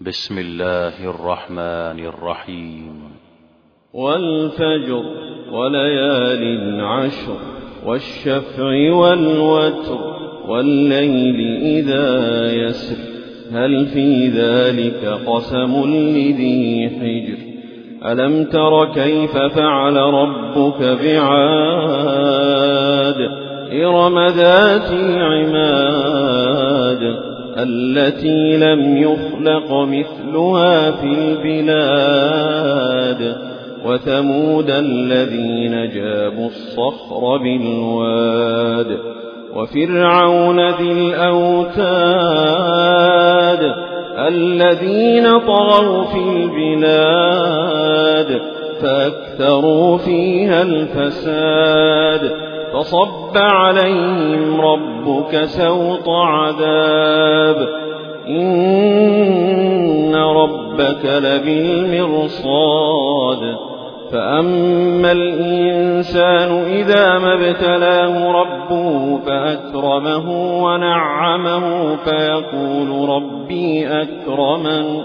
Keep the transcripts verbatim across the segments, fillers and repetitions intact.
بسم الله الرحمن الرحيم. والفجر وليال عشر والشفع والوتر والليل إذا يسر هل في ذلك قسم لذي حجر ألم تر كيف فعل ربك بعاد إرم ذات العماد التي لم يخلق مثلها في البلاد وثمود الذين جابوا الصخر بالواد وفرعون ذي الأوتاد الذين طغوا في البلاد فأكثروا فيها الفساد فصب عليهم ربك سوط عذاب إن ربك لبالمرصاد فأما الإنسان إذا ما ابتلاه ربه فأكرمه ونعمه فيقول ربي أكرمن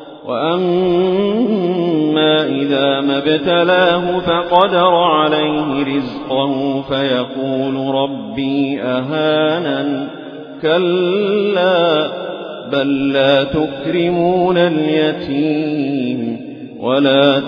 وأما إذا ما ابتلاه فقدر عليه رزقه فيقول ربي أهانن كلا بل لا تكرمون اليتيم ولا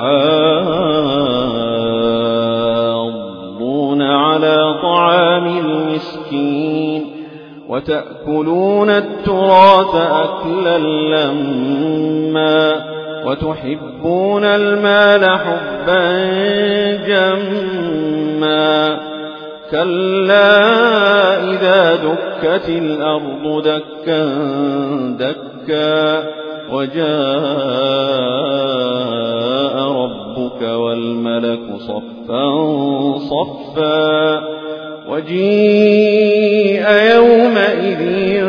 تحاضون على طعام المسكين وتأكلون التراث أكلا لما وتحبون المال حبا جما كلا إذا دكت الأرض دكا دكا وجاء ربك والملك صفا صفا وجيء يومئذ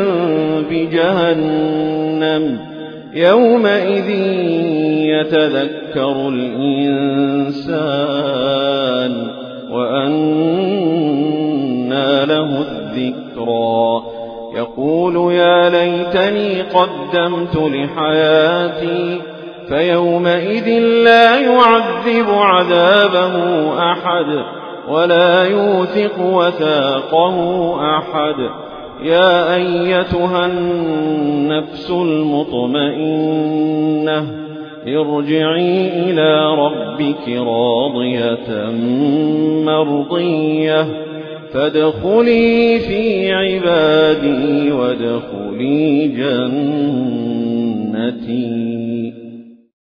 بجهنم يومئذ يتذكر الإنسان وأنى له الذكرى يقول يا ليتني قدمت لحياتي فيومئذ لا يعذب عذابه أحد ولا يوثق وثاقه أحد يا أيتها النفس المطمئنة ارجعي إلى ربك راضية مرضية فادخلي في عبادي وادخلي جنتي.